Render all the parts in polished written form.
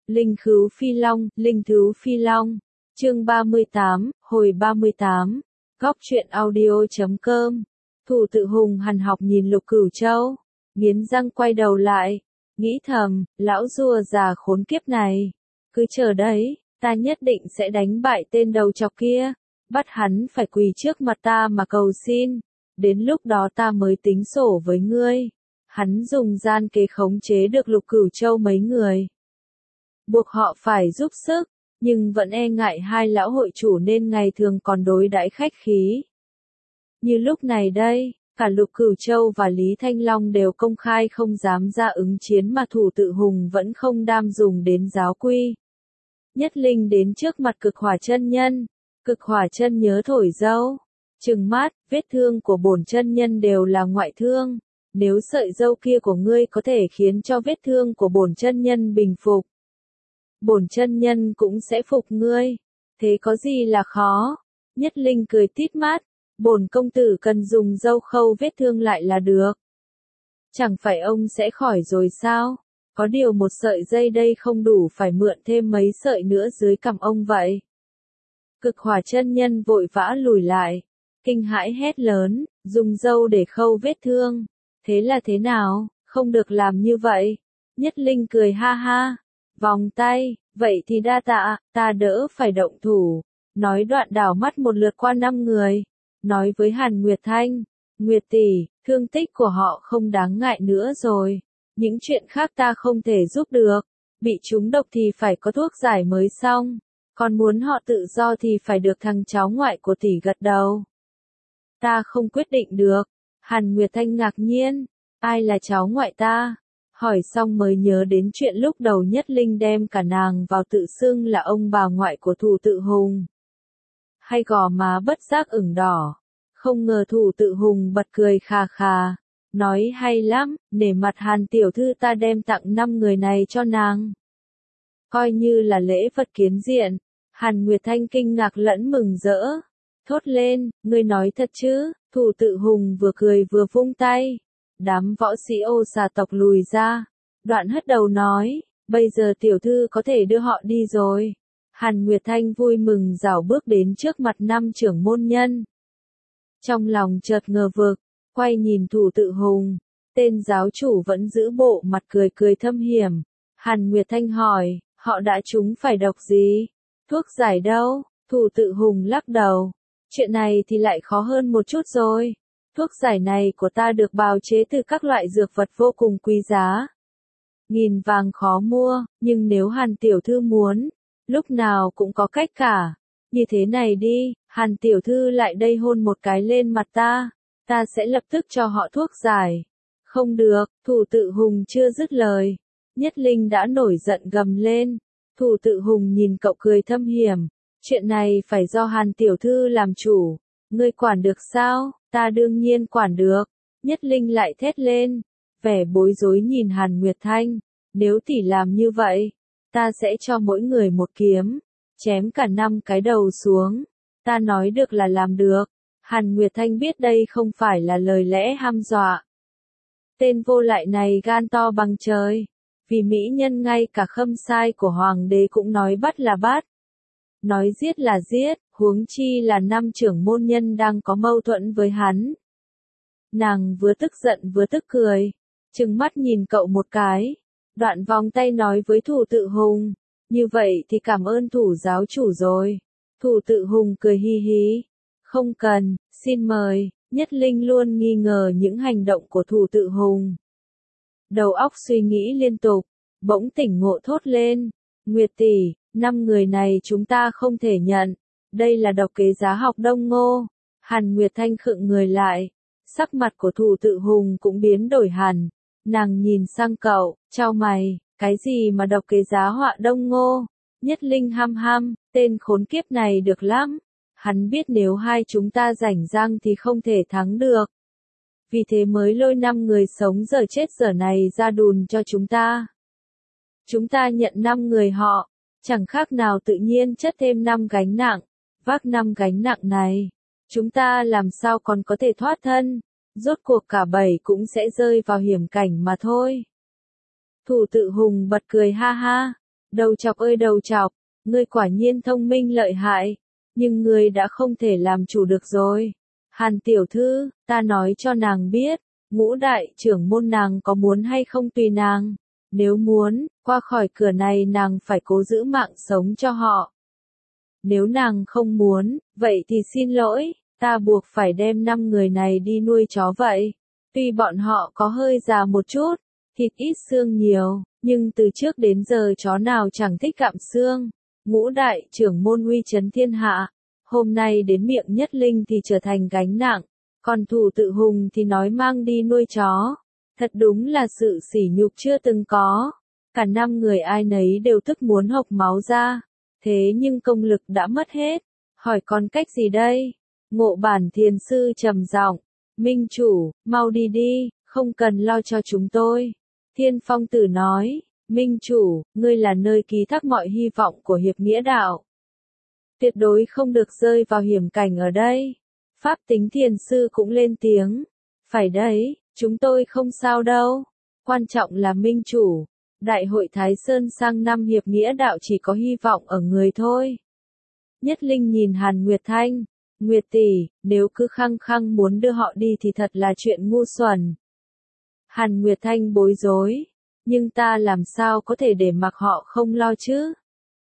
Linh Khứu Phi Long, Linh Thứu Phi Long. Chương 38, hồi 38. Góc truyện audio.com. Thủ Tự Hùng hằn học nhìn Lục Cửu Châu, nghiến răng quay đầu lại, nghĩ thầm, lão rùa già khốn kiếp này, cứ chờ đấy, ta nhất định sẽ đánh bại tên đầu chọc kia, bắt hắn phải quỳ trước mặt ta mà cầu xin, đến lúc đó ta mới tính sổ với ngươi. Hắn dùng gian kế khống chế được Lục Cửu Châu mấy người, buộc họ phải giúp sức, nhưng vẫn e ngại hai lão hội chủ nên ngày thường còn đối đãi khách khí. Như lúc này đây, cả Lục Cửu Châu và Lý Thanh Long đều công khai không dám ra ứng chiến mà Thủ Tự Hùng vẫn không đam dùng đến giáo quy. Nhất Linh đến trước mặt Cực Hỏa chân nhân, Cực Hỏa chân nhớ thổi dâu, trừng mắt, vết thương của bổn chân nhân đều là ngoại thương, nếu sợi dâu kia của ngươi có thể khiến cho vết thương của bổn chân nhân bình phục, bổn chân nhân cũng sẽ phục ngươi, thế có gì là khó? Nhất Linh cười tít mắt, bổn công tử cần dùng dâu khâu vết thương lại là được. Chẳng phải ông sẽ khỏi rồi sao? Có điều một sợi dây đây không đủ, phải mượn thêm mấy sợi nữa dưới cằm ông vậy. Cực Hỏa chân nhân vội vã lùi lại, kinh hãi hét lớn, dùng dâu để khâu vết thương, thế là thế nào, không được làm như vậy. Nhất Linh cười ha ha, vòng tay, vậy thì đa tạ, ta đỡ phải động thủ. Nói đoạn đảo mắt một lượt qua 5 người, nói với Hàn Nguyệt Thanh, Nguyệt tỷ, thương tích của họ không đáng ngại nữa rồi, những chuyện khác ta không thể giúp được, bị trúng độc thì phải có thuốc giải mới xong, còn muốn họ tự do thì phải được thằng cháu ngoại của tỷ gật đầu. Ta không quyết định được. Hàn Nguyệt Thanh ngạc nhiên, ai là cháu ngoại ta? Hỏi xong mới nhớ đến chuyện lúc đầu Nhất Linh đem cả nàng vào tự xưng là ông bà ngoại của Thủ Tự Hùng. Hay gò má bất giác ửng đỏ, không ngờ Thủ Tự Hùng bật cười khà khà, nói hay lắm, nể mặt Hàn tiểu thư ta đem tặng 5 người này cho nàng. Coi như là lễ vật kiến diện. Hàn Nguyệt Thanh kinh ngạc lẫn mừng rỡ, thốt lên, ngươi nói thật chứ? Thủ Tự Hùng vừa cười vừa vung tay, đám võ sĩ Ô Xà tộc lùi ra, đoạn hất đầu nói, bây giờ tiểu thư có thể đưa họ đi rồi. Hàn Nguyệt Thanh vui mừng rảo bước đến trước mặt 5 trưởng môn nhân. Trong lòng chợt ngờ vực, quay nhìn Thủ Tự Hùng, tên giáo chủ vẫn giữ bộ mặt cười cười thâm hiểm. Hàn Nguyệt Thanh hỏi, họ đã trúng phải độc gì? Thuốc giải đâu? Thủ Tự Hùng lắc đầu. Chuyện này thì lại khó hơn một chút rồi. Thuốc giải này của ta được bào chế từ các loại dược vật vô cùng quý giá. Nghìn vàng khó mua, nhưng nếu Hàn tiểu thư muốn, lúc nào cũng có cách cả. Như thế này đi, Hàn tiểu thư lại đây hôn một cái lên mặt ta sẽ lập tức cho họ thuốc giải. Không được, Thủ Tự Hùng chưa dứt lời. Nhất Linh đã nổi giận gầm lên. Thủ Tự Hùng nhìn cậu cười thâm hiểm. Chuyện này phải do Hàn tiểu thư làm chủ. Ngươi quản được sao? Ta đương nhiên quản được. Nhất Linh lại thét lên, vẻ bối rối nhìn Hàn Nguyệt Thanh. Nếu tỷ làm như vậy, ta sẽ cho mỗi người một kiếm, chém cả 5 cái đầu xuống. Ta nói được là làm được. Hàn Nguyệt Thanh biết đây không phải là lời lẽ hăm dọa. Tên vô lại này gan to bằng trời. Vì mỹ nhân ngay cả khâm sai của hoàng đế cũng nói bắt là bắt. Nói giết là giết, huống chi là 5 trưởng môn nhân đang có mâu thuẫn với hắn. Nàng vừa tức giận vừa tức cười, trừng mắt nhìn cậu một cái, đoạn vòng tay nói với Thủ Tự Hùng, như vậy thì cảm ơn Thủ giáo chủ rồi. Thủ Tự Hùng cười hi hí, không cần, xin mời. Nhất Linh luôn nghi ngờ những hành động của Thủ Tự Hùng. Đầu óc suy nghĩ liên tục, bỗng tỉnh ngộ thốt lên, Nguyệt tỷ, 5 người này chúng ta không thể nhận, đây là độc kế giá học Đông Ngô. Hàn Nguyệt Thanh khựng người lại, sắc mặt của Thủ Tự Hùng cũng biến đổi hẳn, nàng nhìn sang cậu, chau mày, cái gì mà độc kế giá họa Đông Ngô? Nhất Linh hăm hăm, tên khốn kiếp này được lắm, hắn biết nếu hai chúng ta rảnh rang thì không thể thắng được. Vì thế mới lôi 5 người sống giờ chết giờ này ra đùn cho chúng ta. Chúng ta nhận 5 người họ, chẳng khác nào tự nhiên chất thêm 5 gánh nặng, vác 5 gánh nặng này, chúng ta làm sao còn có thể thoát thân, rốt cuộc cả 7 cũng sẽ rơi vào hiểm cảnh mà thôi. Thủ Tự Hùng bật cười ha ha, Đầu chọc ơi đầu chọc, ngươi quả nhiên thông minh lợi hại, nhưng ngươi đã không thể làm chủ được rồi. Hàn tiểu thư, ta nói cho nàng biết, Ngũ đại trưởng môn nàng có muốn hay không tùy nàng. Nếu muốn, qua khỏi cửa này nàng phải cố giữ mạng sống cho họ. Nếu nàng không muốn, vậy thì xin lỗi, ta buộc phải đem 5 người này đi nuôi chó vậy. Tuy bọn họ có hơi già một chút, thịt ít xương nhiều, nhưng từ trước đến giờ chó nào chẳng thích gặm xương. Ngũ đại trưởng môn uy chấn thiên hạ, hôm nay đến miệng Nhất Linh thì trở thành gánh nặng, còn Thủ Tự Hùng thì nói mang đi nuôi chó. Thật đúng là sự sỉ nhục chưa từng có. Cả 5 người ai nấy đều tức muốn hộc máu ra. Thế nhưng công lực đã mất hết. Hỏi còn cách gì đây? Ngộ Bản thiền sư trầm giọng, Minh chủ, mau đi đi, không cần lo cho chúng tôi. Thiên Phong Tử nói, Minh chủ, ngươi là nơi ký thác mọi hy vọng của hiệp nghĩa đạo. Tuyệt đối không được rơi vào hiểm cảnh ở đây. Pháp Tính thiền sư cũng lên tiếng. Phải đấy, chúng tôi không sao đâu. Quan trọng là Minh chủ. Đại hội Thái Sơn sang năm hiệp nghĩa đạo chỉ có hy vọng ở người thôi. Nhất Linh nhìn Hàn Nguyệt Thanh. Nguyệt tỷ, nếu cứ khăng khăng muốn đưa họ đi thì thật là chuyện ngu xuẩn. Hàn Nguyệt Thanh bối rối. Nhưng ta làm sao có thể để mặc họ không lo chứ?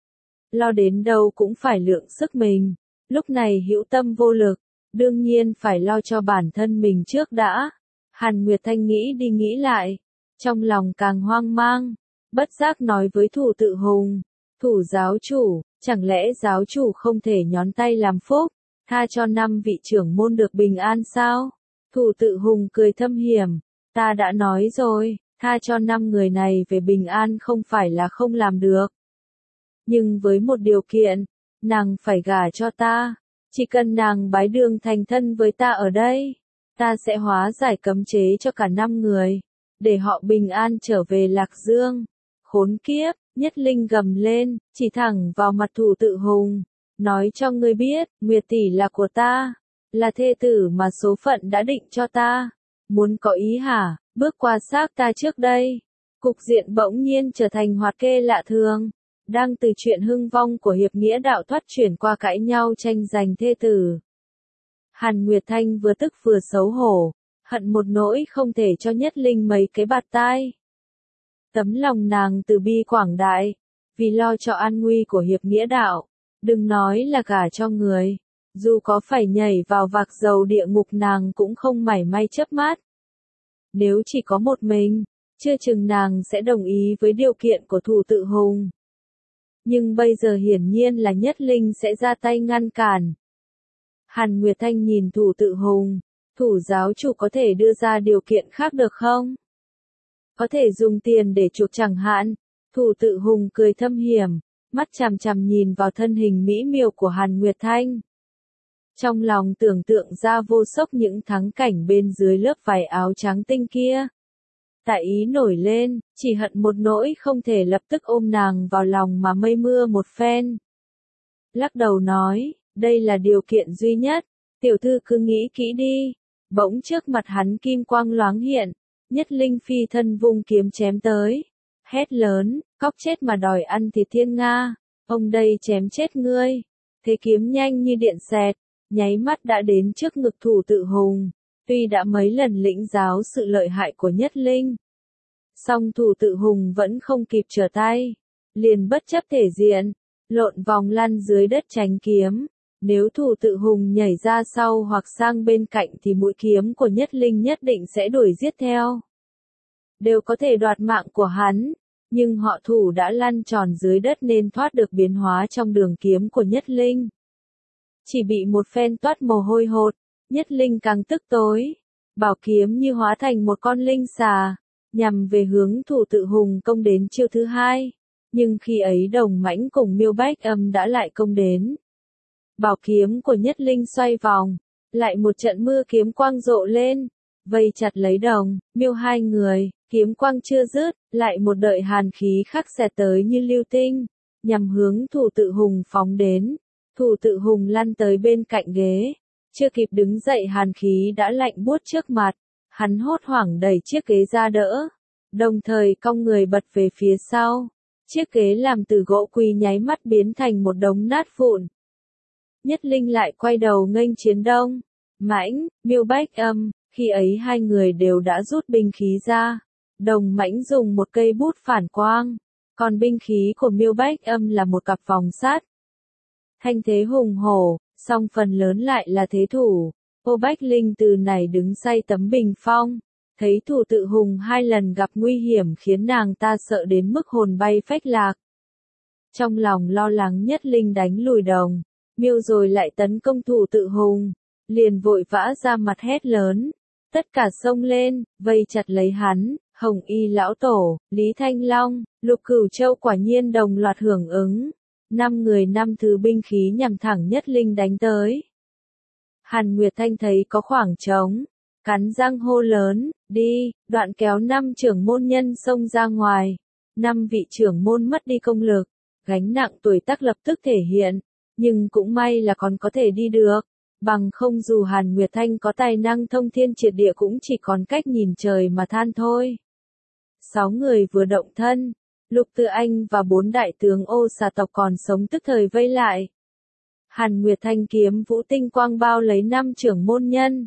Lo đến đâu cũng phải lượng sức mình. Lúc này hữu tâm vô lực, đương nhiên phải lo cho bản thân mình trước đã. Hàn Nguyệt Thanh nghĩ đi nghĩ lại, trong lòng càng hoang mang, bất giác nói với Thủ Tự Hùng, Thủ giáo chủ, chẳng lẽ giáo chủ không thể nhón tay làm phúc, tha cho 5 vị trưởng môn được bình an sao? Thủ Tự Hùng cười thâm hiểm, ta đã nói rồi, tha cho 5 người này về bình an không phải là không làm được. Nhưng với một điều kiện, nàng phải gả cho ta, chỉ cần nàng bái đường thành thân với ta ở đây, ta sẽ hóa giải cấm chế cho cả 5 người, để họ bình an trở về Lạc Dương. Khốn kiếp, Nhất Linh gầm lên, chỉ thẳng vào mặt Thủ Tự Hùng, nói cho ngươi biết, Nguyệt tỷ là của ta, là thê tử mà số phận đã định cho ta. Muốn có ý hả, bước qua xác ta trước đây. Cục diện bỗng nhiên trở thành hoạt kê lạ thường. Đang từ chuyện hưng vong của hiệp nghĩa đạo thoát chuyển qua cãi nhau tranh giành thê tử. Hàn Nguyệt Thanh vừa tức vừa xấu hổ, hận một nỗi không thể cho Nhất Linh mấy cái bạt tai. Tấm lòng nàng từ bi quảng đại, vì lo cho an nguy của hiệp nghĩa đạo, đừng nói là gả cho người, dù có phải nhảy vào vạc dầu địa ngục nàng cũng không mảy may chớp mắt. Nếu chỉ có một mình, chưa chừng nàng sẽ đồng ý với điều kiện của Thủ Tự Hùng. Nhưng bây giờ hiển nhiên là Nhất Linh sẽ ra tay ngăn cản. Hàn Nguyệt Thanh nhìn Thủ Tự Hùng, Thủ giáo chủ có thể đưa ra điều kiện khác được không? Có thể dùng tiền để chuộc chẳng hạn. Thủ Tự Hùng cười thâm hiểm, mắt chằm chằm nhìn vào thân hình mỹ miều của Hàn Nguyệt Thanh. Trong lòng tưởng tượng ra vô sốc những thắng cảnh bên dưới lớp vải áo trắng tinh kia. Tại ý nổi lên, chỉ hận một nỗi không thể lập tức ôm nàng vào lòng mà mây mưa một phen. Lắc đầu nói, đây là điều kiện duy nhất, tiểu thư cứ nghĩ kỹ đi. Bỗng trước mặt hắn kim quang loáng hiện, Nhất Linh phi thân vung kiếm chém tới. Hét lớn, cóc chết mà đòi ăn thịt thiên nga, ông đây chém chết ngươi. Thế kiếm nhanh như điện xẹt, nháy mắt đã đến trước ngực Thủ Tự Hùng. Tuy đã mấy lần lĩnh giáo sự lợi hại của Nhất Linh, song Thủ Tự Hùng vẫn không kịp trở tay, liền bất chấp thể diện, lộn vòng lăn dưới đất tránh kiếm. Nếu Thủ Tự Hùng nhảy ra sau hoặc sang bên cạnh thì mũi kiếm của Nhất Linh nhất định sẽ đuổi giết theo. Đều có thể đoạt mạng của hắn, nhưng họ Thủ đã lăn tròn dưới đất nên thoát được biến hóa trong đường kiếm của Nhất Linh. Chỉ bị một phen toát mồ hôi hột, Nhất Linh càng tức tối. Bảo kiếm như hóa thành một con linh xà, nhằm về hướng Thủ Tự Hùng công đến chiêu thứ hai. Nhưng khi ấy Đồng Mãnh cùng Miêu Bách Âm đã lại công đến. Bảo kiếm của Nhất Linh xoay vòng, lại một trận mưa kiếm quang rộ lên, vây chặt lấy Đồng, Miêu hai người, kiếm quang chưa dứt, lại một đợi hàn khí khắc xẹt tới như lưu tinh, nhằm hướng Thủ Tự Hùng phóng đến. Thủ Tự Hùng lăn tới bên cạnh ghế, chưa kịp đứng dậy hàn khí đã lạnh buốt trước mặt, hắn hốt hoảng đẩy chiếc ghế ra đỡ, đồng thời cong người bật về phía sau, Chiếc ghế làm từ gỗ quý nháy mắt biến thành một đống nát vụn. Nhất Linh lại quay đầu nghênh chiến Đông Mãnh, Miêu Bách Âm, khi ấy hai người đều đã rút binh khí ra. Đồng Mãnh dùng một cây bút phản quang, còn binh khí của Miêu Bách Âm là một cặp vòng sắt. Thanh thế hùng hổ, song phần lớn lại là thế thủ. Ô Bách Linh từ này đứng say tấm bình phong, thấy Thủ Tự Hùng hai lần gặp nguy hiểm khiến nàng ta sợ đến mức hồn bay phách lạc. Trong lòng lo lắng Nhất Linh đánh lùi Đồng Miêu rồi lại tấn công Thủ Tự Hùng, liền vội vã ra mặt hét lớn, tất cả xông lên, vây chặt lấy hắn. Hồng Y lão tổ, Lý Thanh Long, Lục Cửu Châu quả nhiên đồng loạt hưởng ứng. 5 người 5 thứ binh khí nhằm thẳng Nhất Linh đánh tới. Hàn Nguyệt Thanh thấy có khoảng trống, cắn răng hô lớn, đi, đoạn kéo 5 trưởng môn nhân xông ra ngoài. 5 vị trưởng môn mất đi công lực, gánh nặng tuổi tác lập tức thể hiện, nhưng cũng may là còn có thể đi được. Bằng không dù Hàn Nguyệt Thanh có tài năng thông thiên triệt địa cũng chỉ còn cách nhìn trời mà than thôi. 6 người vừa động thân, Lục Tư Anh và 4 đại tướng Ô Xà tộc còn sống tức thời vây lại. Hàn Nguyệt Thanh kiếm vũ tinh quang bao lấy 5 trưởng môn nhân.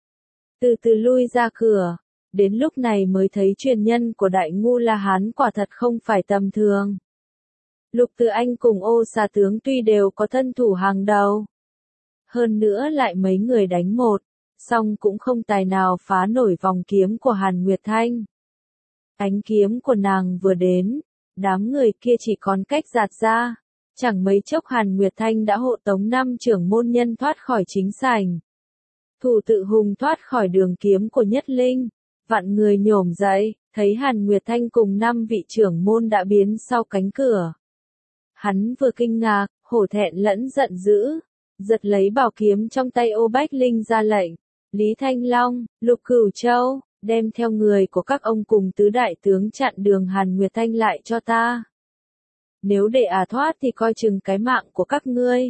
Từ từ lui ra cửa, đến lúc này mới thấy truyền nhân của Đại Ngu La Hán quả thật không phải tầm thường. Lục Tư Anh cùng Ô Xà tướng tuy đều có thân thủ hàng đầu, hơn nữa lại mấy người đánh một, song cũng không tài nào phá nổi vòng kiếm của Hàn Nguyệt Thanh. Ánh kiếm của nàng vừa đến, đám người kia chỉ còn cách giạt ra. Chẳng mấy chốc Hàn Nguyệt Thanh đã hộ tống 5 trưởng môn nhân thoát khỏi chính sảnh. Thủ Tự Hùng thoát khỏi đường kiếm của Nhất Linh. Vạn người nhổm dậy, thấy Hàn Nguyệt Thanh cùng 5 vị trưởng môn đã biến sau cánh cửa. Hắn vừa kinh ngạc, hổ thẹn lẫn giận dữ, giật lấy bảo kiếm trong tay Ô Bách Linh ra lệnh. Lý Thanh Long, Lục Cửu Châu, đem theo người của các ông cùng tứ đại tướng chặn đường Hàn Nguyệt Thanh lại cho ta. Nếu để thoát thì coi chừng cái mạng của các ngươi.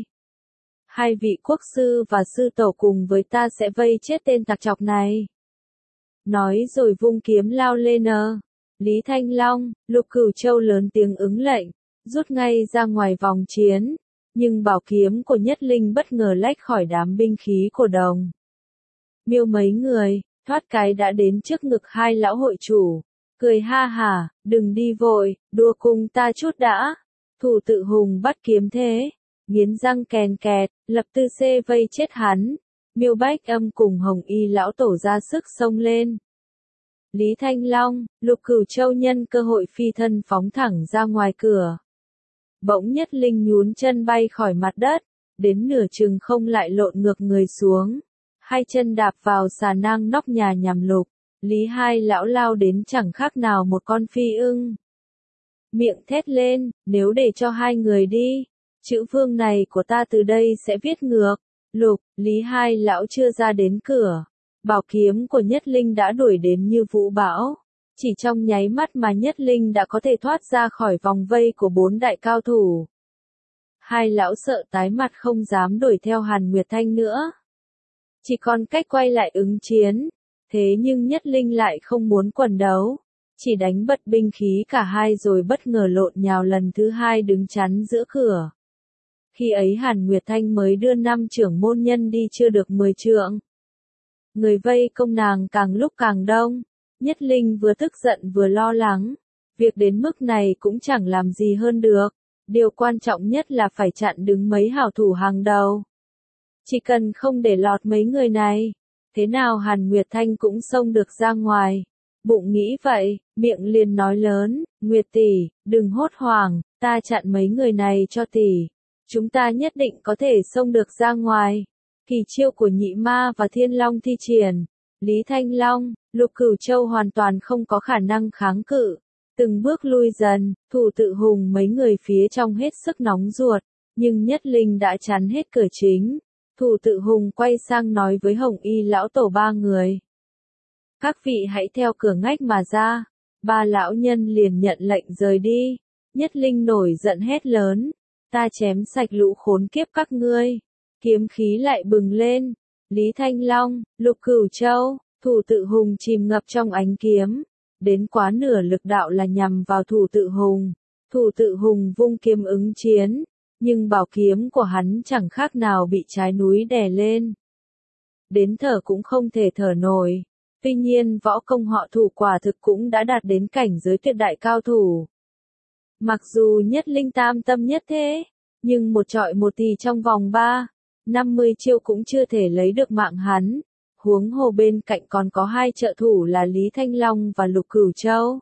2 vị quốc sư và sư tổ cùng với ta sẽ vây chết tên tặc chọc này. Nói rồi vung kiếm lao lên. Lý Thanh Long, Lục Cửu Châu lớn tiếng ứng lệnh, rút ngay ra ngoài vòng chiến. Nhưng bảo kiếm của Nhất Linh bất ngờ lách khỏi đám binh khí của Đồng Miêu mấy người, thoát cái đã đến trước ngực 2 lão hội chủ, cười ha hả, đừng đi vội, đua cùng ta chút đã. Thủ Tự Hùng bắt kiếm thế, nghiến răng kèn kẹt, lập tư xê vây chết hắn. Miêu Bách Âm cùng Hồng Y lão tổ ra sức xông lên. Lý Thanh Long, Lục Cửu Châu nhân cơ hội phi thân phóng thẳng ra ngoài cửa. Bỗng Nhất Linh nhún chân bay khỏi mặt đất, đến nửa chừng không lại lộn ngược người xuống. 2 chân đạp vào xà nang nóc nhà nhằm Lục. Lý hai lão lao đến chẳng khác nào một con phi ưng. Miệng thét lên, nếu để cho 2 người đi, chữ vương này của ta từ đây sẽ viết ngược. Lục, Lý hai lão chưa ra đến cửa, bảo kiếm của Nhất Linh đã đuổi đến như vũ bão. Chỉ trong nháy mắt mà Nhất Linh đã có thể thoát ra khỏi vòng vây của 4 đại cao thủ. 2 lão sợ tái mặt không dám đuổi theo Hàn Nguyệt Thanh nữa. Chỉ còn cách quay lại ứng chiến. Thế nhưng Nhất Linh lại không muốn quần đấu. Chỉ đánh bật binh khí cả hai rồi bất ngờ lộn nhào lần thứ 2 đứng chắn giữa cửa. Khi ấy Hàn Nguyệt Thanh mới đưa 5 trưởng môn nhân đi chưa được 10 trượng. Người vây công nàng càng lúc càng đông. Nhất Linh vừa tức giận vừa lo lắng. Việc đến mức này cũng chẳng làm gì hơn được. Điều quan trọng nhất là phải chặn đứng mấy hảo thủ hàng đầu. Chỉ cần không để lọt mấy người này, thế nào Hàn Nguyệt Thanh cũng xông được ra ngoài. Bụng nghĩ vậy, miệng liền nói lớn, Nguyệt tỷ, đừng hốt hoảng, ta chặn mấy người này cho tỷ. Chúng ta nhất định có thể xông được ra ngoài. Kỳ chiêu của Nhị Ma và Thiên Long thi triển. Lý Thanh Long, Lục Cửu Châu hoàn toàn không có khả năng kháng cự. Từng bước lui dần, Thủ Tự Hùng mấy người phía trong hết sức nóng ruột. Nhưng Nhất Linh đã chắn hết cửa chính. Thủ Tự Hùng quay sang nói với Hồng Y lão tổ 3 người. Các vị hãy theo cửa ngách mà ra. 3 lão nhân liền nhận lệnh rời đi. Nhất Linh nổi giận hét lớn. Ta chém sạch lũ khốn kiếp các ngươi. Kiếm khí lại bừng lên. Lý Thanh Long, Lục Cửu Châu, Thủ Tự Hùng chìm ngập trong ánh kiếm. Đến quá nửa lực đạo là nhằm vào Thủ Tự Hùng. Thủ tự hùng vung kiếm ứng chiến, nhưng bảo kiếm của hắn chẳng khác nào bị trái núi đè lên. Đến thở cũng không thể thở nổi. Tuy nhiên võ công họ Thủ quả thực cũng đã đạt đến cảnh giới tuyệt đại cao thủ. Mặc dù Nhất Linh tam tâm nhất thế, nhưng một trọi một thì trong vòng 50 chiêu cũng chưa thể lấy được mạng hắn. Huống hồ bên cạnh còn có hai trợ thủ là Lý Thanh Long và Lục Cửu Châu.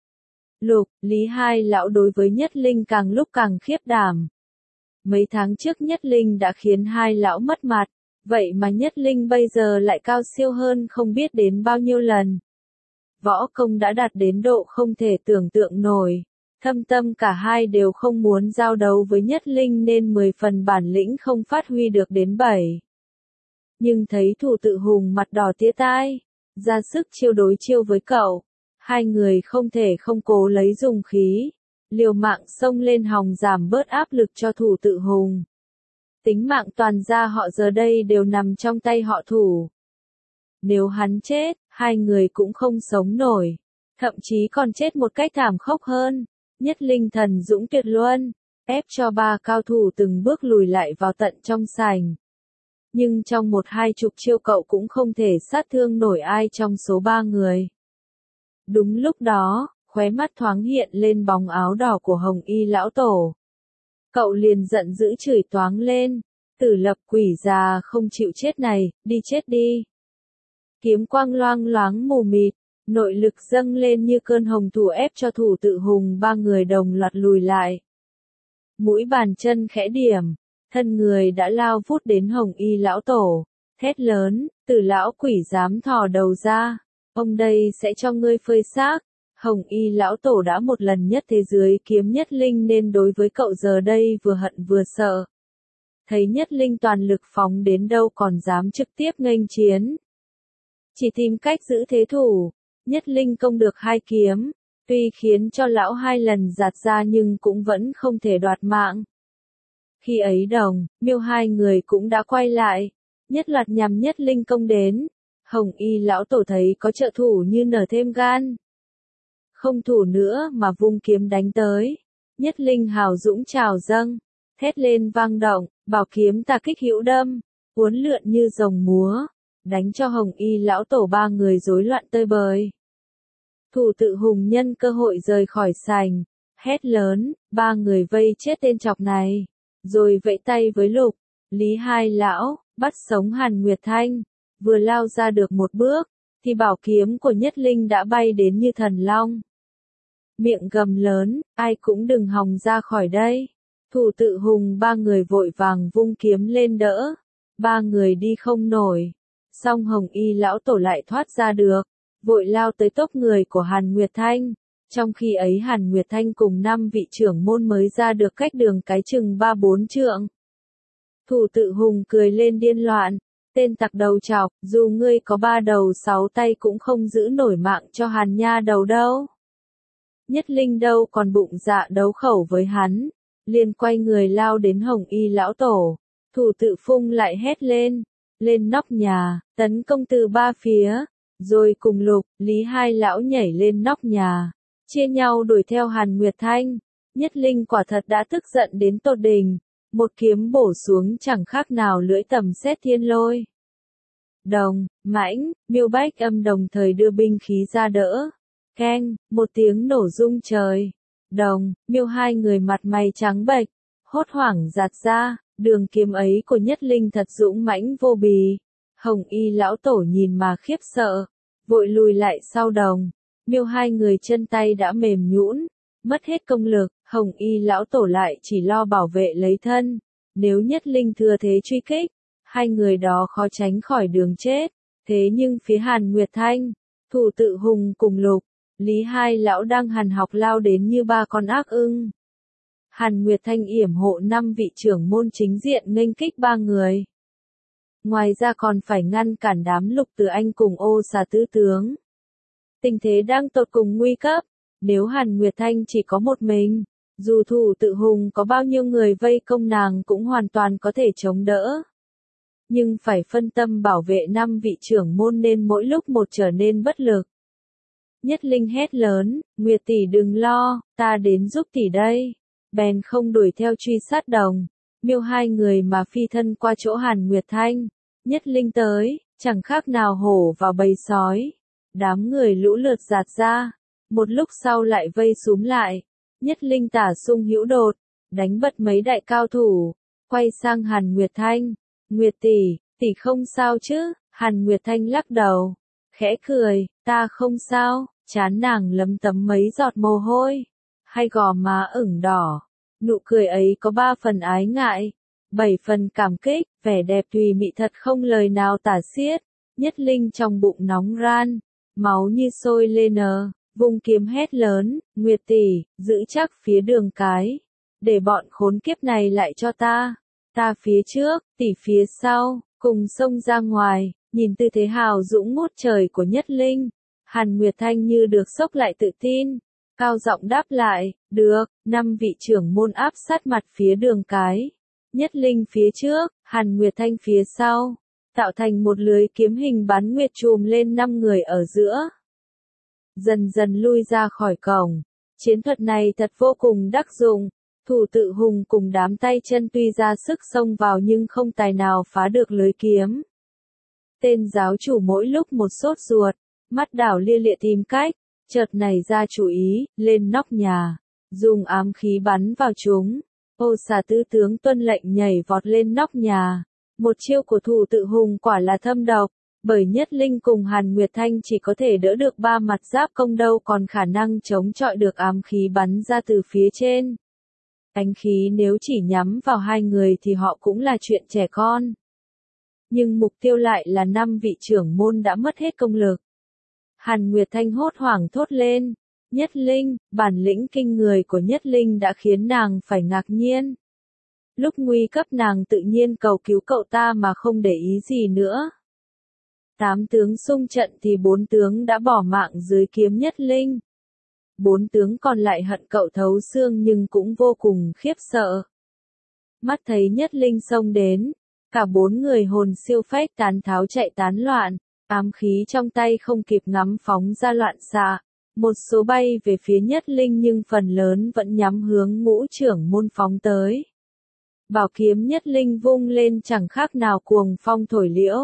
Lý hai lão đối với Nhất Linh càng lúc càng khiếp đảm. Mấy tháng trước Nhất Linh đã khiến hai lão mất mặt, vậy mà Nhất Linh bây giờ lại cao siêu hơn không biết đến bao nhiêu lần. Võ công đã đạt đến độ không thể tưởng tượng nổi. Thâm tâm cả hai đều không muốn giao đấu với Nhất Linh nên 10 phần bản lĩnh không phát huy được đến 7. Nhưng thấy Thủ tự hùng mặt đỏ tía tai, ra sức chiêu đối chiêu với cậu. Hai người không thể không cố lấy dùng khí, liều mạng xông lên hòng giảm bớt áp lực cho Thủ tự hùng. Tính mạng toàn gia họ giờ đây đều nằm trong tay họ Thủ. Nếu hắn chết, hai người cũng không sống nổi, thậm chí còn chết một cách thảm khốc hơn. Nhất Linh thần dũng tuyệt luân, ép cho ba cao thủ từng bước lùi lại vào tận trong sảnh. Nhưng trong 1-20 chiêu cậu cũng không thể sát thương nổi ai trong số 3 người. Đúng lúc đó, khóe mắt thoáng hiện lên bóng áo đỏ của Hồng Y lão tổ. Cậu liền giận dữ chửi toáng lên, Tử Lập quỷ già không chịu chết này, đi chết đi. Kiếm quang loang loáng mù mịt, nội lực dâng lên như cơn hồng thủy ép cho Thủ tự hùng ba người đồng loạt lùi lại. Mũi bàn chân khẽ điểm, thân người đã lao vút đến Hồng Y lão tổ, thét lớn, Tử lão quỷ dám thò đầu ra, ông đây sẽ cho ngươi phơi xác. Hồng Y lão tổ đã một lần nhất thế dưới kiếm Nhất Linh nên đối với cậu giờ đây vừa hận vừa sợ. Thấy Nhất Linh toàn lực phóng đến đâu còn dám trực tiếp nghênh chiến. Chỉ tìm cách giữ thế thủ, Nhất Linh công được 2 kiếm, tuy khiến cho lão 2 lần giạt ra nhưng cũng vẫn không thể đoạt mạng. Khi ấy Đồng, Miêu hai người cũng đã quay lại, nhất loạt nhằm Nhất Linh công đến. Hồng Y lão tổ thấy có trợ thủ như nở thêm gan. Không thủ nữa mà vung kiếm đánh tới. Nhất Linh hào dũng trào dâng, thét lên vang động, bảo kiếm tà kích hữu đâm, uốn lượn như rồng múa, đánh cho Hồng Y lão tổ ba người rối loạn tơi bời. Thủ tự hùng nhân cơ hội rời khỏi sảnh, hét lớn, ba người vây chết tên chọc này, rồi vẫy tay với Lục, Lý hai lão, bắt sống Hàn Nguyệt Thanh, vừa lao ra được một bước, thì bảo kiếm của Nhất Linh đã bay đến như thần long. Miệng gầm lớn, ai cũng đừng hòng ra khỏi đây. Thủ tự hùng ba người vội vàng vung kiếm lên đỡ, ba người đi không nổi. Song Hồng Y lão tổ lại thoát ra được, vội lao tới tốc người của Hàn Nguyệt Thanh. Trong khi ấy Hàn Nguyệt Thanh cùng 5 vị trưởng môn mới ra được cách đường cái chừng 3-4 trượng. Thủ tự hùng cười lên điên loạn, tên tặc đầu trọc, dù ngươi có 3 đầu 6 tay cũng không giữ nổi mạng cho Hàn nha đầu đâu. Nhất Linh đâu còn bụng dạ đấu khẩu với hắn, liền quay người lao đến Hồng Y lão tổ. Thủ tự phung lại hét lên nóc nhà, tấn công từ 3 phía, rồi cùng Lục, Lý hai lão nhảy lên nóc nhà, chia nhau đuổi theo Hàn Nguyệt Thanh. Nhất Linh quả thật đã tức giận đến tột đỉnh, một kiếm bổ xuống chẳng khác nào lưỡi tầm sét thiên lôi. Đồng, Mãnh, Miêu Bách Âm đồng thời đưa binh khí ra đỡ. Keng, một tiếng nổ rung trời. Đồng, Miêu hai người mặt mày trắng bệch, hốt hoảng giạt ra, đường kiếm ấy của Nhất Linh thật dũng mãnh vô bì. Hồng Y lão tổ nhìn mà khiếp sợ, vội lùi lại sau Đồng. Miêu hai người chân tay đã mềm nhũn, mất hết công lực, Hồng Y lão tổ lại chỉ lo bảo vệ lấy thân. Nếu Nhất Linh thừa thế truy kích, hai người đó khó tránh khỏi đường chết. Thế nhưng phía Hàn Nguyệt Thanh, Thủ tự hùng cùng Lục, Lý hai lão đang hằn học lao đến như 3 con ác ưng. Hàn Nguyệt Thanh yểm hộ 5 vị trưởng môn chính diện nghênh kích 3 người. Ngoài ra còn phải ngăn cản đám Lục Từ Anh cùng Ô Xà tứ tướng. Tình thế đang tột cùng nguy cấp, nếu Hàn Nguyệt Thanh chỉ có một mình, dù Thủ tự hùng có bao nhiêu người vây công nàng cũng hoàn toàn có thể chống đỡ. Nhưng phải phân tâm bảo vệ 5 vị trưởng môn nên mỗi lúc một trở nên bất lực. Nhất Linh hét lớn, Nguyệt tỷ đừng lo, ta đến giúp tỷ đây. Bèn không đuổi theo truy sát Đồng, Miêu hai người mà phi thân qua chỗ Hàn Nguyệt Thanh. Nhất Linh tới, chẳng khác nào hổ vào bầy sói. Đám người lũ lượt giạt ra, một lúc sau lại vây xúm lại. Nhất Linh tả sung hữu đột, đánh bật mấy đại cao thủ, quay sang Hàn Nguyệt Thanh. Nguyệt tỷ không sao chứ? Hàn Nguyệt Thanh lắc đầu, khẽ cười, ta không sao, trán nàng lấm tấm mấy giọt mồ hôi, hai gò má ửng đỏ. Nụ cười ấy có 3 phần ái ngại, 7 phần cảm kích, vẻ đẹp tùy mị thật không lời nào tả xiết. Nhất Linh trong bụng nóng ran, máu như sôi lên vung kiếm hét lớn, Nguyệt tỷ, giữ chắc phía đường cái, để bọn khốn kiếp này lại cho ta phía trước, tỷ phía sau, cùng xông ra ngoài. Nhìn tư thế hào dũng ngút trời của Nhất Linh, Hàn Nguyệt Thanh như được xốc lại tự tin, cao giọng đáp lại, được. 5 vị trưởng môn áp sát mặt phía đường cái, Nhất Linh phía trước, Hàn Nguyệt Thanh phía sau, tạo thành một lưới kiếm hình bán nguyệt chùm lên 5 người ở giữa. Dần dần lui ra khỏi cổng, chiến thuật này thật vô cùng đắc dụng. Thủ Tự Hùng cùng đám tay chân tuy ra sức xông vào nhưng không tài nào phá được lưới kiếm. Tên giáo chủ mỗi lúc một sốt ruột, mắt đảo lia lịa tìm cách, chợt nảy ra chủ ý, lên nóc nhà, dùng ám khí bắn vào chúng. Ô Xà tứ tướng tuân lệnh nhảy vọt lên nóc nhà. Một chiêu của Thủ Tự Hùng quả là thâm độc, bởi Nhất Linh cùng Hàn Nguyệt Thanh chỉ có thể đỡ được 3 mặt giáp công đâu còn khả năng chống chọi được ám khí bắn ra từ phía trên. Ánh khí nếu chỉ nhắm vào 2 người thì họ cũng là chuyện trẻ con. Nhưng mục tiêu lại là 5 vị trưởng môn đã mất hết công lực. Hàn Nguyệt Thanh hốt hoảng thốt lên, Nhất Linh, bản lĩnh kinh người của Nhất Linh đã khiến nàng phải ngạc nhiên. Lúc nguy cấp nàng tự nhiên cầu cứu cậu ta mà không để ý gì nữa. 8 tướng xung trận thì 4 tướng đã bỏ mạng dưới kiếm Nhất Linh. 4 tướng còn lại hận cậu thấu xương nhưng cũng vô cùng khiếp sợ. Mắt thấy Nhất Linh xông đến, cả 4 người hồn siêu phách tán tháo chạy tán loạn, ám khí trong tay không kịp ngắm phóng ra loạn xạ. Một số bay về phía Nhất Linh nhưng phần lớn vẫn nhắm hướng Ngũ trưởng môn phóng tới. Bảo kiếm Nhất Linh vung lên chẳng khác nào cuồng phong thổi liễu.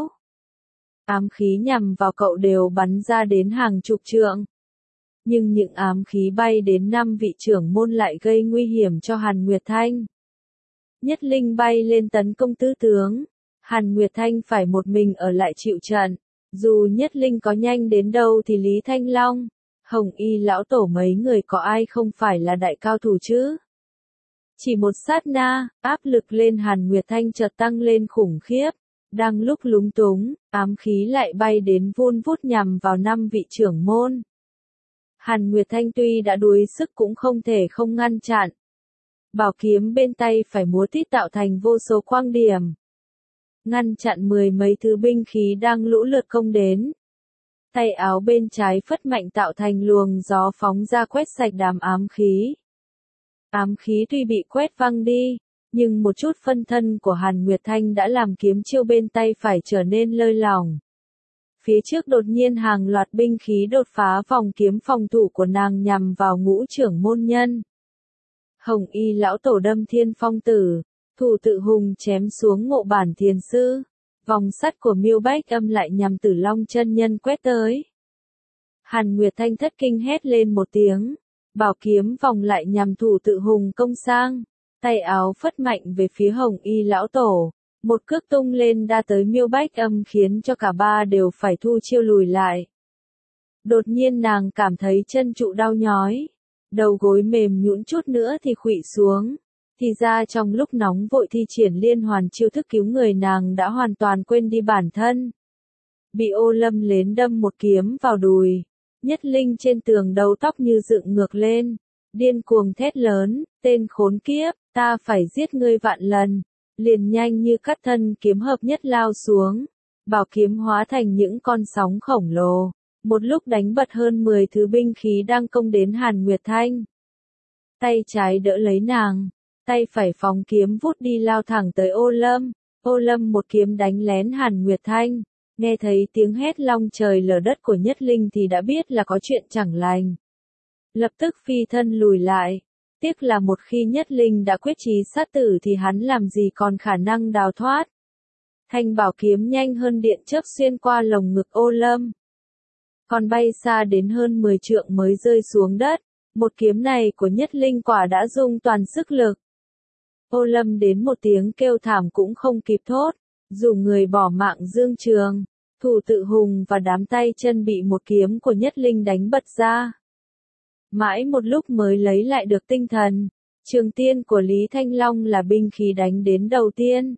Ám khí nhằm vào cậu đều bắn ra đến hàng chục trượng. Nhưng những ám khí bay đến 5 vị trưởng môn lại gây nguy hiểm cho Hàn Nguyệt Thanh. Nhất Linh bay lên tấn công tứ tướng, Hàn Nguyệt Thanh phải một mình ở lại chịu trận. Dù Nhất Linh có nhanh đến đâu thì Lý Thanh Long, Hồng Y lão tổ mấy người có ai không phải là đại cao thủ chứ? Chỉ một sát na, áp lực lên Hàn Nguyệt Thanh chợt tăng lên khủng khiếp. Đang lúc lúng túng, ám khí lại bay đến vun vút nhằm vào 5 vị trưởng môn. Hàn Nguyệt Thanh tuy đã đuối sức cũng không thể không ngăn chặn. Bảo kiếm bên tay phải múa tít tạo thành vô số quang điểm. Ngăn chặn 10 mấy thứ binh khí đang lũ lượt công đến. Tay áo bên trái phất mạnh tạo thành luồng gió phóng ra quét sạch đám ám khí. Ám khí tuy bị quét văng đi, nhưng một chút phân thân của Hàn Nguyệt Thanh đã làm kiếm chiêu bên tay phải trở nên lơi lỏng. Phía trước đột nhiên hàng loạt binh khí đột phá vòng kiếm phòng thủ của nàng nhằm vào Ngũ trưởng môn nhân. Hồng Y lão tổ đâm Thiên Phong tử, Thủ Tự Hùng chém xuống Ngộ Bản thiền sư. Vòng sắt của Miêu Bách Âm lại nhằm Tử Long chân nhân quét tới. Hàn Nguyệt Thanh thất kinh hét lên một tiếng, bảo kiếm vòng lại nhằm Thủ Tự Hùng công sang, tay áo phất mạnh về phía Hồng Y lão tổ, một cước tung lên đa tới Miêu Bách Âm khiến cho cả ba đều phải thu chiêu lùi lại. Đột nhiên nàng cảm thấy chân trụ đau nhói, đầu gối mềm nhũn chút nữa thì khuỵu xuống. Thì ra trong lúc nóng vội thi triển liên hoàn chiêu thức cứu người nàng đã hoàn toàn quên đi bản thân. Bị Ô Lâm Lến đâm một kiếm vào đùi, Nhất Linh trên tường đầu tóc như dựng ngược lên, điên cuồng thét lớn, tên khốn kiếp, ta phải giết ngươi vạn lần, liền nhanh như cắt thân kiếm hợp nhất lao xuống, bảo kiếm hóa thành những con sóng khổng lồ, một lúc đánh bật hơn 10 thứ binh khí đang công đến Hàn Nguyệt Thanh. Tay trái đỡ lấy nàng, tay phải phóng kiếm vút đi lao thẳng tới Ô Lâm. Ô Lâm một kiếm đánh lén Hàn Nguyệt Thanh, Nghe thấy tiếng hét long trời lở đất của Nhất Linh thì đã biết là có chuyện chẳng lành. Lập tức phi thân lùi lại. Tiếc là một khi Nhất Linh đã quyết chí sát tử thì hắn làm gì còn khả năng đào thoát. Thanh bảo kiếm nhanh hơn điện chớp xuyên qua lồng ngực Ô Lâm. Còn bay xa đến hơn 10 trượng mới rơi xuống đất. Một kiếm này của Nhất Linh quả đã dùng toàn sức lực. Ô Lâm đến một tiếng kêu thảm cũng không kịp thốt. Dù người bỏ mạng dương trường. Thủ Tự Hùng và đám tay chân bị một kiếm của Nhất Linh đánh bật ra. Mãi một lúc mới lấy lại được tinh thần. Trường tiên của Lý Thanh Long là binh khí đánh đến đầu tiên.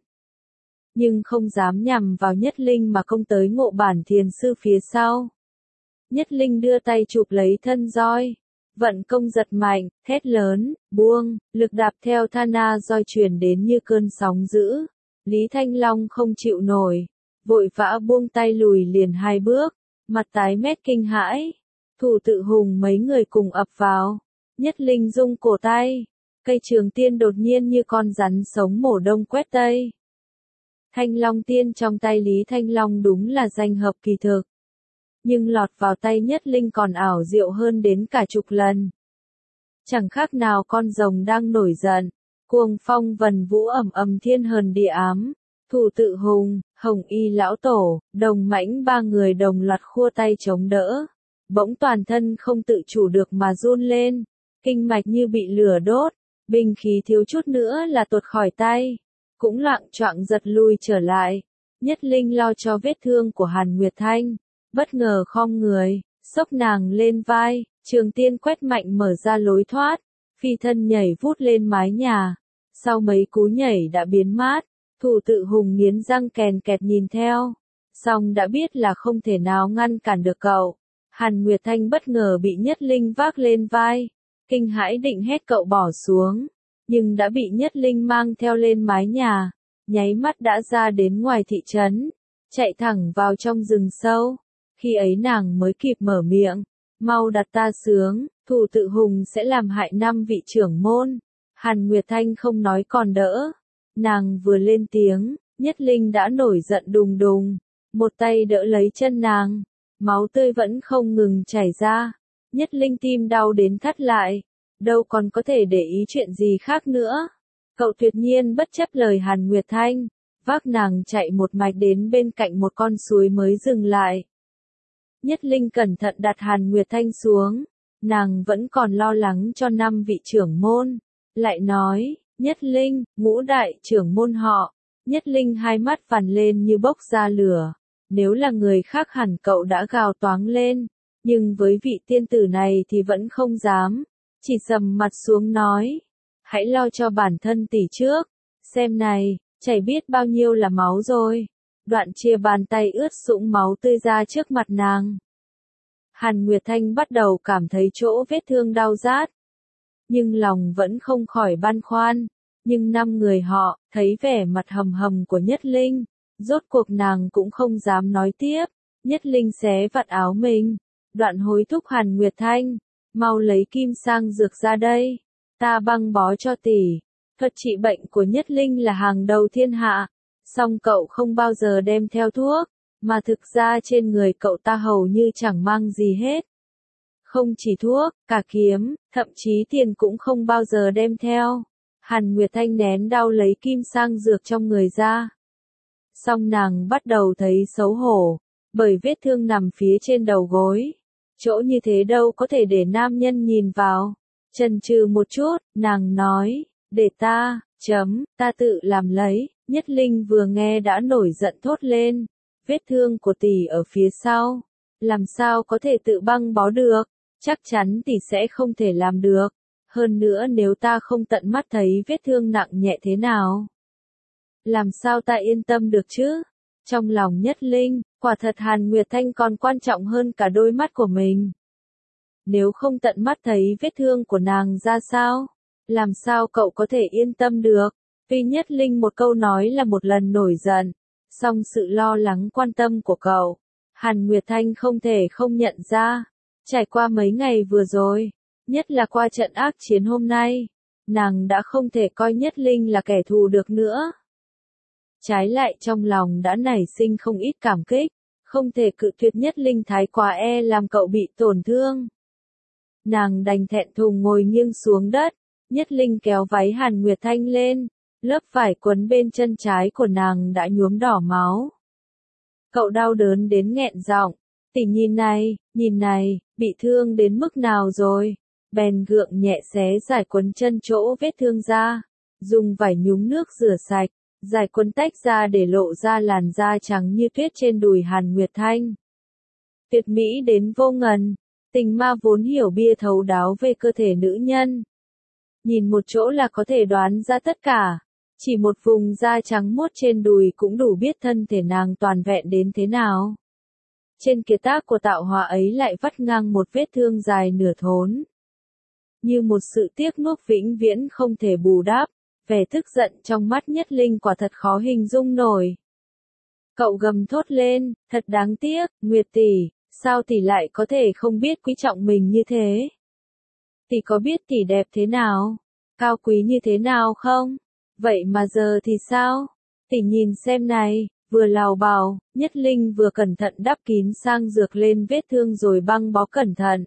Nhưng không dám nhằm vào Nhất Linh mà công tới Ngộ Bản thiền sư phía sau. Nhất Linh đưa tay chụp lấy thân roi. Vận công giật mạnh, thét lớn, buông, lực đạp theo thana roi truyền đến như cơn sóng dữ. Lý Thanh Long không chịu nổi. Vội vã buông tay lùi liền 2 bước. Mặt tái mét kinh hãi. Thủ Tự Hùng mấy người cùng ập vào. Nhất Linh rung cổ tay. Cây trường tiên đột nhiên như con rắn sống mổ đông quét tây. Thanh Long tiên trong tay Lý Thanh Long đúng là danh hợp kỳ thực. Nhưng lọt vào tay Nhất Linh còn ảo diệu hơn đến cả chục lần. Chẳng khác nào con rồng đang nổi giận. Cuồng phong vần vũ ầm ầm thiên hờn địa ám. Thủ Tự Hùng, Hồng Y lão tổ, Đồng Mãnh 3 người đồng loạt khua tay chống đỡ. Bỗng toàn thân không tự chủ được mà run lên. Kinh mạch như bị lửa đốt. Binh khí thiếu chút nữa là tuột khỏi tay. Cũng loạng choạng giật lui trở lại. Nhất Linh lo cho vết thương của Hàn Nguyệt Thanh. Bất ngờ khom người, xốc nàng lên vai. Trường tiên quét mạnh mở ra lối thoát. Phi thân nhảy vút lên mái nhà. Sau mấy cú nhảy đã biến mát. Thủ Tự Hùng nghiến răng kèn kẹt nhìn theo. Song đã biết là không thể nào ngăn cản được cậu. Hàn Nguyệt Thanh bất ngờ bị Nhất Linh vác lên vai. Kinh hãi định hét cậu bỏ xuống. Nhưng đã bị Nhất Linh mang theo lên mái nhà. Nháy mắt đã ra đến ngoài thị trấn. Chạy thẳng vào trong rừng sâu. Khi ấy nàng mới kịp mở miệng. Mau đặt ta xuống. Thủ Tự Hùng sẽ làm hại 5 vị trưởng môn. Hàn Nguyệt Thanh không nói còn đỡ. Nàng vừa lên tiếng. Nhất Linh đã nổi giận đùng đùng. Một tay đỡ lấy chân nàng. Máu tươi vẫn không ngừng chảy ra. Nhất Linh tim đau đến thắt lại. Đâu còn có thể để ý chuyện gì khác nữa. Cậu tuyệt nhiên bất chấp lời Hàn Nguyệt Thanh. Vác nàng chạy một mạch đến bên cạnh một con suối mới dừng lại. Nhất Linh cẩn thận đặt Hàn Nguyệt Thanh xuống. Nàng vẫn còn lo lắng cho 5 vị trưởng môn. Lại nói, Nhất Linh, ngũ đại trưởng môn họ. Nhất Linh hai mắt phằn lên như bốc ra lửa. Nếu là người khác hẳn cậu đã gào toáng lên. Nhưng với vị tiên tử này thì vẫn không dám. Chỉ sầm mặt xuống nói. Hãy lo cho bản thân tỷ trước. Xem này, chảy biết bao nhiêu là máu rồi. Đoạn chia bàn tay ướt sũng máu tươi ra trước mặt nàng. Hàn Nguyệt Thanh bắt đầu cảm thấy chỗ vết thương đau rát. Nhưng lòng vẫn không khỏi băn khoăn. Nhưng 5 người họ, thấy vẻ mặt hầm hầm của Nhất Linh. Rốt cuộc nàng cũng không dám nói tiếp. Nhất Linh xé vạt áo mình. Đoạn hối thúc Hàn Nguyệt Thanh. Mau lấy kim sang dược ra đây. Ta băng bó cho tỷ. Thuật trị bệnh của Nhất Linh là hàng đầu thiên hạ. Song cậu không bao giờ đem theo thuốc. Mà thực ra trên người cậu ta hầu như chẳng mang gì hết. Không chỉ thuốc, cả kiếm, thậm chí tiền cũng không bao giờ đem theo. Hàn Nguyệt Thanh nén đau lấy kim sang dược trong người ra. Song nàng bắt đầu thấy xấu hổ. Bởi vết thương nằm phía trên đầu gối. Chỗ như thế đâu có thể để nam nhân nhìn vào. Chần chừ một chút, nàng nói, để ta, ta tự làm lấy. Nhất Linh vừa nghe đã nổi giận thốt lên. Vết thương của tỷ ở phía sau. Làm sao có thể tự băng bó được. Chắc chắn tỷ sẽ không thể làm được. Hơn nữa nếu ta không tận mắt thấy vết thương nặng nhẹ thế nào. Làm sao ta yên tâm được chứ? Trong lòng Nhất Linh, quả thật Hàn Nguyệt Thanh còn quan trọng hơn cả đôi mắt của mình. Nếu không tận mắt thấy vết thương của nàng ra sao? Làm sao cậu có thể yên tâm được? Tuy Nhất Linh một câu nói là một lần nổi giận. Song sự lo lắng quan tâm của cậu, Hàn Nguyệt Thanh không thể không nhận ra. Trải qua mấy ngày vừa rồi, nhất là qua trận ác chiến hôm nay, nàng đã không thể coi Nhất Linh là kẻ thù được nữa. Trái lại trong lòng đã nảy sinh không ít cảm kích. không thể cự tuyệt Nhất Linh thái quá e làm cậu bị tổn thương. Nàng đành thẹn thùng ngồi nghiêng xuống đất, Nhất Linh kéo váy Hàn Nguyệt Thanh lên, lớp vải quấn bên chân trái của nàng đã nhuốm đỏ máu. Cậu đau đớn đến nghẹn giọng, tỷ nhìn này, bị thương đến mức nào rồi? Bèn gượng nhẹ xé giải quấn chân chỗ vết thương ra, dùng vải nhúng nước rửa sạch, giải quấn tách ra để lộ ra làn da trắng như tuyết trên đùi Hàn Nguyệt Thanh. Tuyệt mỹ đến vô ngần, tình ma vốn hiểu bia thấu đáo về cơ thể nữ nhân. Nhìn một chỗ là có thể đoán ra tất cả, chỉ một vùng da trắng muốt trên đùi cũng đủ biết thân thể nàng toàn vẹn đến thế nào. Trên kiệt tác của tạo hóa ấy lại vắt ngang một vết thương dài nửa thốn. Như một sự tiếc nuối vĩnh viễn không thể bù đắp, vẻ tức giận trong mắt Nhất Linh quả thật khó hình dung nổi. Cậu gầm thốt lên, thật đáng tiếc, Nguyệt tỷ, sao tỷ lại có thể không biết quý trọng mình như thế? Tỷ có biết tỷ đẹp thế nào, cao quý như thế nào không? Vậy mà giờ thì sao? Tỷ nhìn xem này, vừa lào bào, Nhất Linh vừa cẩn thận đắp kín sang dược lên vết thương rồi băng bó cẩn thận.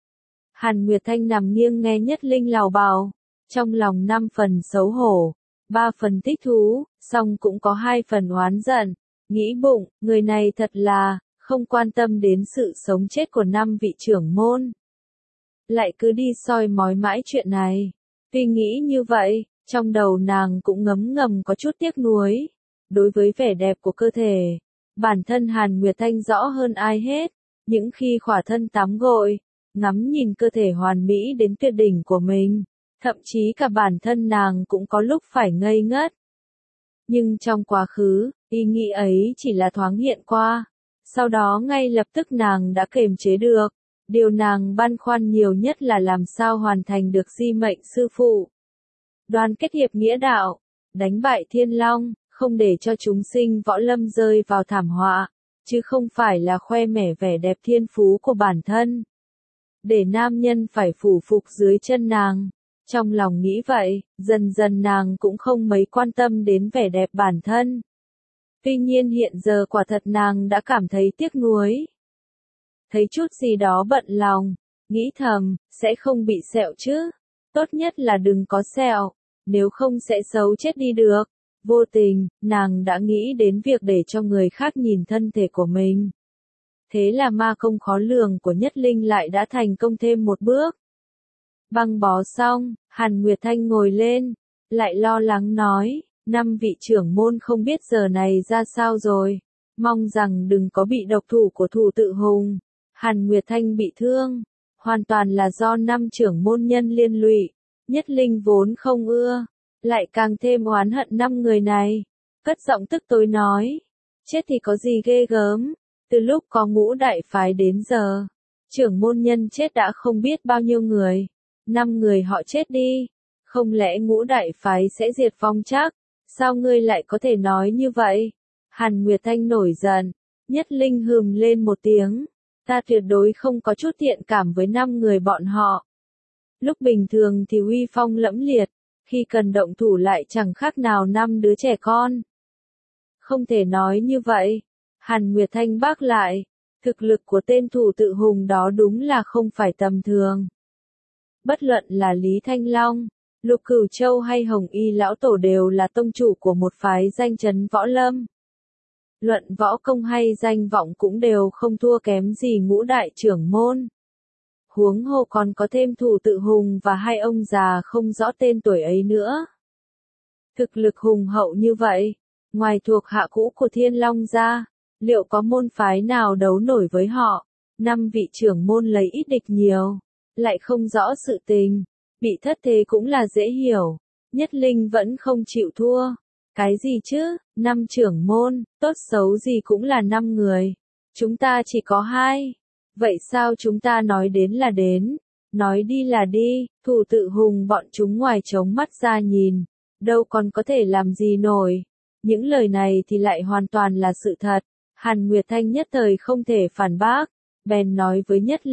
Hàn Nguyệt Thanh nằm nghiêng nghe Nhất Linh lào bào, trong lòng 5 phần xấu hổ, 3 phần thích thú, song cũng có 2 phần oán giận, nghĩ bụng, người này thật là, không quan tâm đến sự sống chết của 5 vị trưởng môn. Lại cứ đi soi mói mãi chuyện này. Tuy nghĩ như vậy, trong đầu nàng cũng ngấm ngầm có chút tiếc nuối. Đối với vẻ đẹp của cơ thể, bản thân Hàn Nguyệt Thanh rõ hơn ai hết. Những khi khỏa thân tắm gội, ngắm nhìn cơ thể hoàn mỹ đến tuyệt đỉnh của mình, thậm chí cả bản thân nàng cũng có lúc phải ngây ngất. Nhưng trong quá khứ, ý nghĩ ấy chỉ là thoáng hiện qua. Sau đó ngay lập tức nàng đã kiềm chế được. Điều nàng băn khoăn nhiều nhất là làm sao hoàn thành được di mệnh sư phụ. Đoàn kết hiệp nghĩa đạo, đánh bại Thiên Long, không để cho chúng sinh võ lâm rơi vào thảm họa, chứ không phải là khoe mẽ vẻ đẹp thiên phú của bản thân. Để nam nhân phải phủ phục dưới chân nàng. Trong lòng nghĩ vậy, dần dần nàng cũng không mấy quan tâm đến vẻ đẹp bản thân. Tuy nhiên hiện giờ quả thật nàng đã cảm thấy tiếc nuối. Thấy chút gì đó bận lòng, nghĩ thầm, sẽ không bị sẹo chứ. Tốt nhất là đừng có sẹo, nếu không sẽ xấu chết đi được. Vô tình, nàng đã nghĩ đến việc để cho người khác nhìn thân thể của mình. Thế là ma công khó lường của Nhất Linh lại đã thành công thêm một bước. Băng bó xong, Hàn Nguyệt Thanh ngồi lên, lại lo lắng nói, 5 vị trưởng môn không biết giờ này ra sao rồi, mong rằng đừng có bị độc thủ của Thủ Tự Hùng. Hàn Nguyệt Thanh bị thương, hoàn toàn là do 5 trưởng môn nhân liên lụy, Nhất Linh vốn không ưa, lại càng thêm oán hận 5 người này, cất giọng tức tối nói, chết thì có gì ghê gớm, từ lúc có Ngũ đại phái đến giờ, trưởng môn nhân chết đã không biết bao nhiêu người, 5 người họ chết đi, không lẽ Ngũ đại phái sẽ diệt vong chắc, sao ngươi lại có thể nói như vậy? Hàn Nguyệt Thanh nổi giận, Nhất Linh hừm lên một tiếng. Ta tuyệt đối không có chút thiện cảm với 5 người bọn họ. Lúc bình thường thì uy phong lẫm liệt, khi cần động thủ lại chẳng khác nào 5 đứa trẻ con. Không thể nói như vậy. Hàn Nguyệt Thanh bác lại, thực lực của tên Thủ Tự Hùng đó đúng là không phải tầm thường. Bất luận là Lý Thanh Long, Lục Cửu Châu hay Hồng Y Lão Tổ đều là tông chủ của một phái danh chấn võ lâm. Luận võ công hay danh vọng cũng đều không thua kém gì Ngũ đại trưởng môn. Huống hồ còn có thêm Thủ Tự Hùng và 2 ông già không rõ tên tuổi ấy nữa. Thực lực hùng hậu như vậy, ngoài thuộc hạ cũ của Thiên Long ra, liệu có môn phái nào đấu nổi với họ? 5 vị trưởng môn lấy ít địch nhiều, lại không rõ sự tình, bị thất thế cũng là dễ hiểu. Nhất Linh vẫn không chịu thua. Cái gì chứ, 5 trưởng môn, tốt xấu gì cũng là 5 người. Chúng ta chỉ có 2. Vậy sao chúng ta nói đến là đến, nói đi là đi, Thủ Tự Hùng bọn chúng ngoài trống mắt ra nhìn, đâu còn có thể làm gì nổi. Những lời này thì lại hoàn toàn là sự thật. Hàn Nguyệt Thanh nhất thời không thể phản bác, bèn nói với Nhất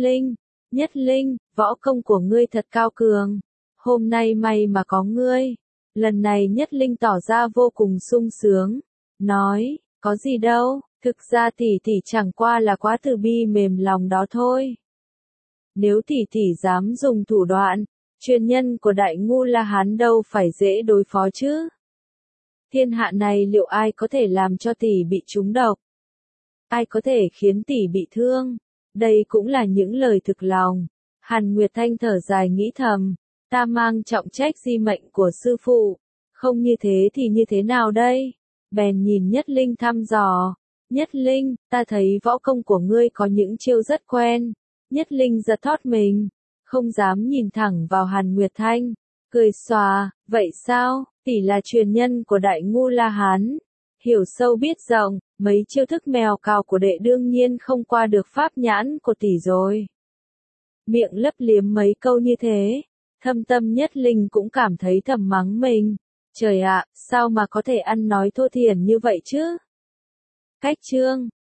Linh, võ công của ngươi thật cao cường. Hôm nay may mà có ngươi. Lần này Nhất Linh tỏ ra vô cùng sung sướng, nói, có gì đâu, Thực ra tỷ chẳng qua là quá từ bi mềm lòng đó thôi. Nếu tỷ dám dùng thủ đoạn, truyền nhân của Đại Ngu La Hán đâu phải dễ đối phó chứ. Thiên hạ này liệu ai có thể làm cho tỷ bị trúng độc? Ai có thể khiến tỷ bị thương? Đây cũng là những lời thực lòng. Hàn Nguyệt Thanh thở dài nghĩ thầm, ta mang trọng trách di mệnh của sư phụ, không như thế thì như thế nào đây? Bèn nhìn Nhất Linh thăm dò. Nhất Linh, ta thấy võ công của ngươi có những chiêu rất quen. Nhất Linh giật thót mình, không dám nhìn thẳng vào Hàn Nguyệt Thanh, cười xòa, vậy sao, tỷ là truyền nhân của Đại Ngu La Hán. Hiểu sâu biết rộng, mấy chiêu thức mèo cào của đệ đương nhiên không qua được pháp nhãn của tỷ rồi. Miệng lấp liếm mấy câu như thế, thâm tâm Nhất Linh cũng cảm thấy thầm mắng mình. Trời ạ, sao mà có thể ăn nói thô thiển như vậy chứ? Cách chương